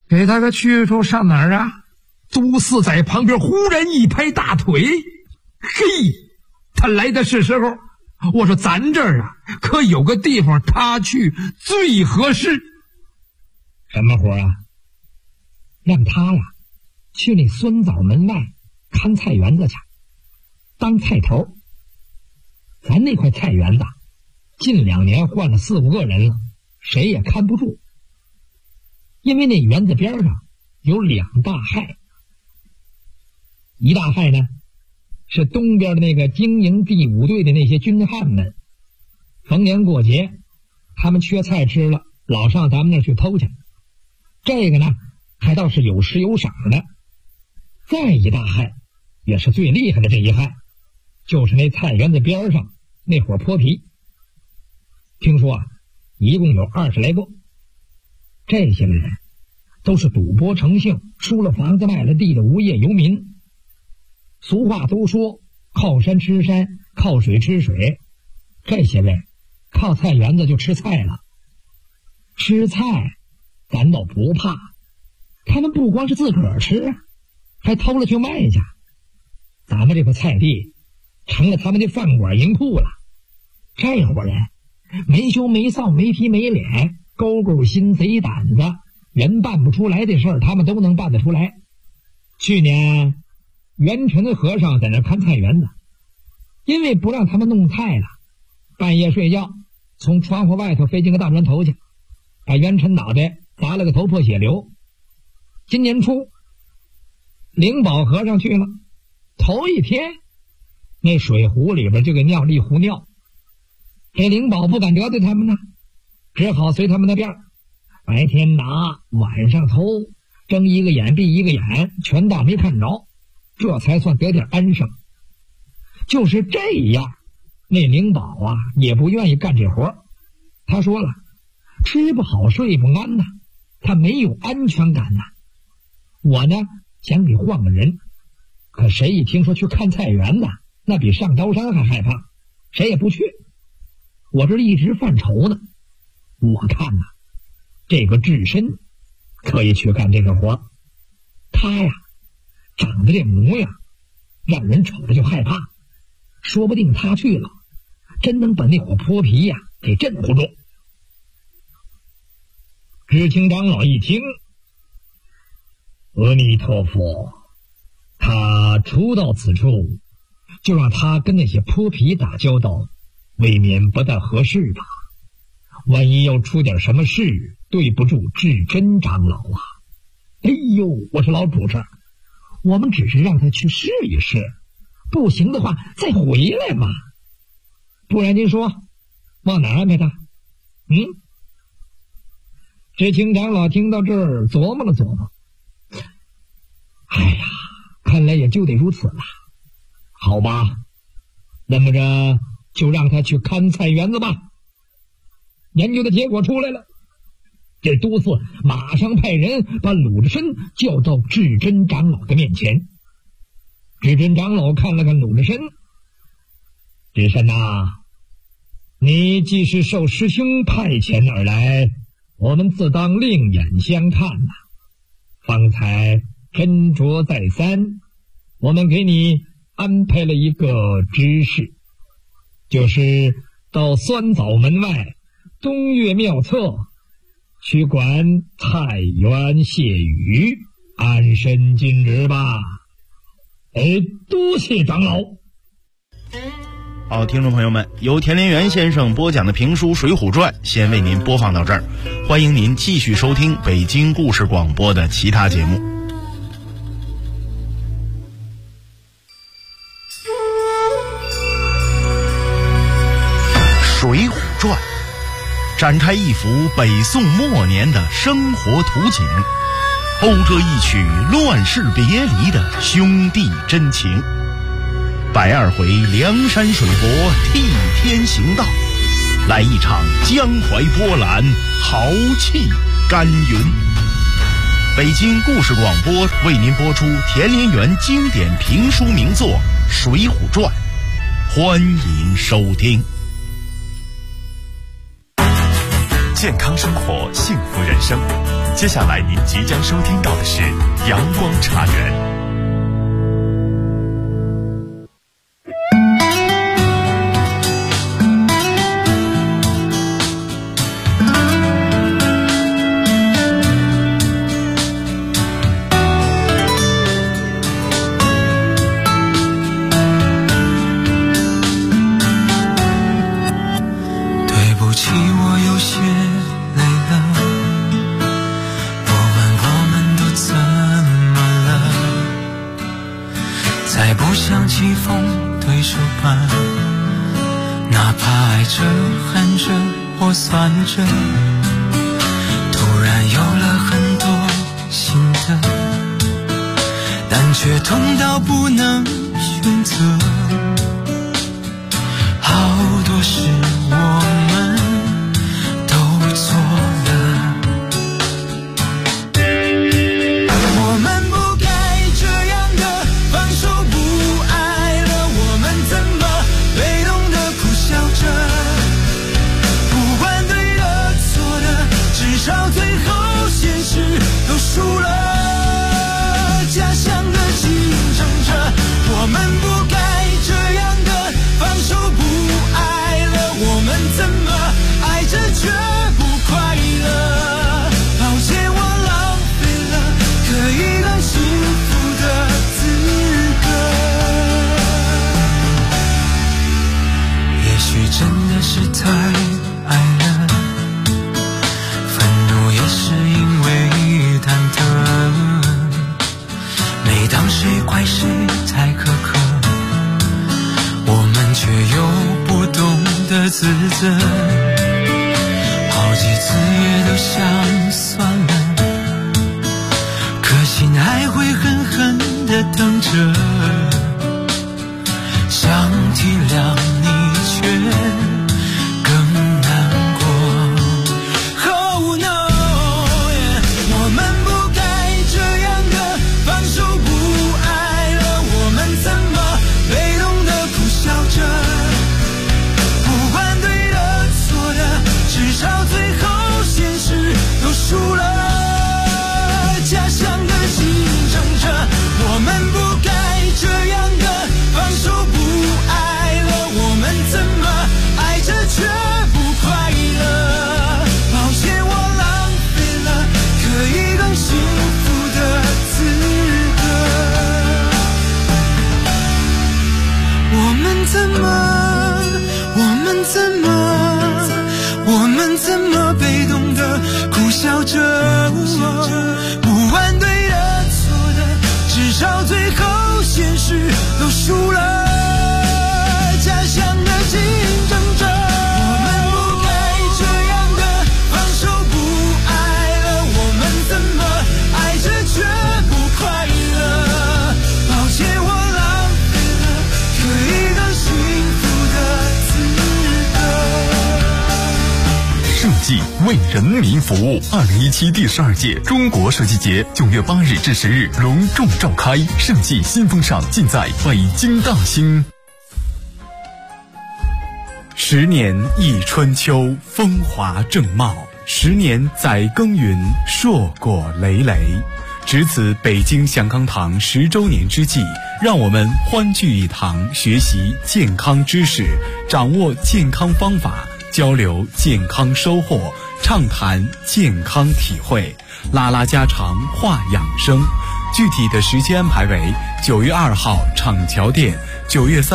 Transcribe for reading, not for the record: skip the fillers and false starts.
给他个去处，上哪儿啊？都四在旁边忽然一拍大腿，嘿，他来的是时候。我说咱这儿啊，可有个地方他去最合适。 什么活啊？让他呀去那酸枣门外看菜园子去，当菜头。咱那块菜园子近2年换了4、5个人了，谁也看不住。因为那园子边上有2大害，一大害呢是东边的那个经营第5队的那些军汉们，逢年过节他们缺菜吃了，老上咱们那儿去偷去。这个呢还倒是有时有赏的。再一大害，也是最厉害的这一害，就是那菜园子边上那伙泼皮。听说啊，一共有20来个。这些个人都是赌博成性，输了房子卖了地的无业游民。俗话都说靠山吃山，靠水吃水，这些人靠菜园子就吃菜了。吃菜咱倒不怕，他们不光是自个儿吃，还偷了去卖去。咱们这块菜地成了他们的饭馆银库了。这伙人没羞没臊没皮没脸，勾勾心贼胆子，人办不出来的事儿他们都能办得出来。去年元辰和尚在那看菜园子，因为不让他们弄菜了，半夜睡觉从窗户外头飞进个大砖头去，把元辰脑袋砸了个头破血流。今年初灵宝和尚去了，头一天那水壶里边就给尿了一壶尿。这灵宝不敢得罪他们呢，只好随他们的便，白天拿晚上偷，睁一个眼闭一个眼，全当没看着，这才算得点安生。就是这样，那灵宝啊也不愿意干这活。他说了，吃不好睡不安呐，他没有安全感呐。我呢想给换个人，可谁一听说去看菜园子，那比上刀山还害怕，谁也不去。我这一直犯愁呢，我看呐，这个智深可以去干这个活。他呀长得这模样让人瞅着就害怕，说不定他去了真能把那伙泼皮呀给镇唬住。知青长老一听，阿弥陀佛，他初到此处就让他跟那些泼皮打交道，未免不大合适吧？万一要出点什么事，对不住智真长老啊！哎呦，我说老主持，我们只是让他去试一试，不行的话再回来嘛。不然您说往哪儿安排他？知青长老听到这儿琢磨了琢磨，哎呀，看来也就得如此了。好吧，那么着就让他去看菜园子吧。研究的结果出来了，这都司马上派人把鲁智深叫到智真长老的面前。智真长老看了看鲁智深，智深呐，你既是受师兄派遣而来，我们自当另眼相看呐。方才斟酌再三，我们给你安排了一个知识，就是到酸枣门外东岳庙侧去管菜园谢雨，安身尽职吧。多谢长老。 好，听众朋友们，由田连元先生播讲的评书《水浒传》先为您播放到这儿，欢迎您继续收听北京故事广播的其他节目。《水浒传》展开一幅北宋末年的生活图景，勾着一曲乱世别离的兄弟真情。102回梁山水泊替天行道，来一场江淮波澜，豪气干云。北京故事广播为您播出田连元经典评书名作《水浒传》，欢迎收听。 健康生活，幸福人生。 接下来您即将收听到的是阳光茶园。 算着，突然有了很多心得，但却痛到不能选择。好多事我们都做了，我们不该这样的放手不爱了，我们怎么被动的苦笑着？至少最后现实都输了，家乡的竞争者，我们不该这样的放手不爱了，我们怎么爱着却不快乐？抱歉，我浪费了可以更幸福的资格。也许真的是太爱了，是因为忐忑，每当谁怪谁太苛刻，我们却又不懂得自责，好几次也都想算了，可心还会狠狠地疼着，想体谅你却更难过。输了，家乡的竞争者，我们不该这样的放手不爱了，我们怎么爱着却不快乐？抱歉，我浪费了可以更幸福的资格。我们怎么被动的苦笑着，不管对的错的，至少最后现实都输了，家乡的竞争者，我们不该这样的放手不爱了，我们怎么爱着却不快乐？抱歉，我浪费了可以更幸福的资格。 设计为人民服务。2017第12届中国设计节9月8日至10日隆重召开，设计新风尚尽在北京大兴。10年忆春秋，风华正茂；10年载耕耘，硕果累累。值此北京祥康堂10周年之际，让我们欢聚一堂，学习健康知识，掌握健康方法，交流健康收获，畅谈健康体会，拉拉家常话养生。具体的时间安排为9月2号厂桥店，9月3